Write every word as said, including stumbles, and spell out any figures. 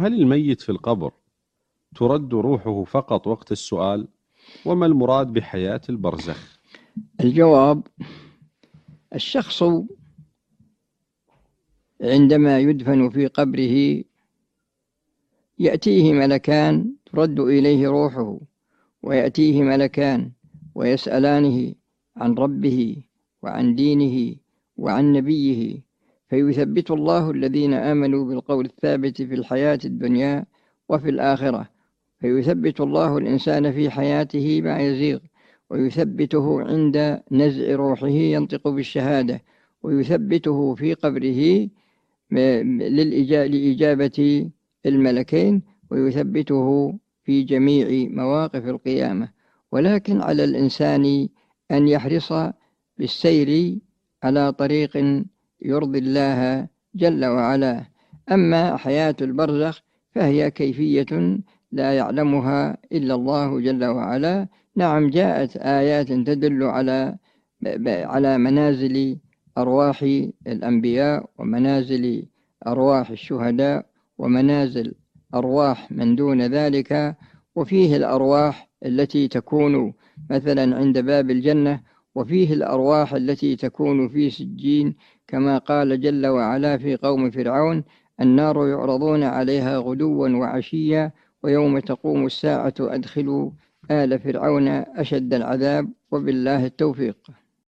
هل الميت في القبر ترد روحه فقط وقت السؤال؟ وما المراد بحياة البرزخ؟ الجواب: الشخص عندما يدفن في قبره يأتيه ملكان ترد إليه روحه، ويأتيه ملكان ويسألانه عن ربه وعن دينه وعن نبيه، فيثبت الله الذين آمنوا بالقول الثابت في الحياة الدنيا وفي الآخرة، فيثبت الله الإنسان في حياته ما يزيغ، ويثبته عند نزع روحه ينطق بالشهادة، ويثبته في قبره لإجابة الملكين، ويثبته في جميع مواقف القيامة. ولكن على الإنسان أن يحرص بالسير على طريق يرضي الله جل وعلا. أما حياة البرزخ فهي كيفية لا يعلمها إلا الله جل وعلا. نعم، جاءت آيات تدل على على منازل أرواح الأنبياء ومنازل أرواح الشهداء ومنازل أرواح من دون ذلك، وفيه الأرواح التي تكون مثلا عند باب الجنة، وفيه الأرواح التي تكون في سجين، كما قال جل وعلا في قوم فرعون: النار يعرضون عليها غدوا وعشيا ويوم تقوم الساعة أدخلوا آل فرعون أشد العذاب، وبالله التوفيق.